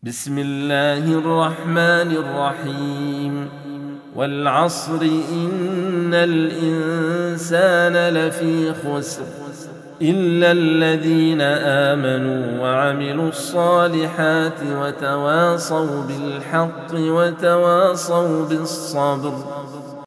بسم الله الرحمن الرحيم. والعصر إن الإنسان لفي خسر إلا الذين آمنوا وعملوا الصالحات وتواصوا بالحق وتواصوا بالصبر.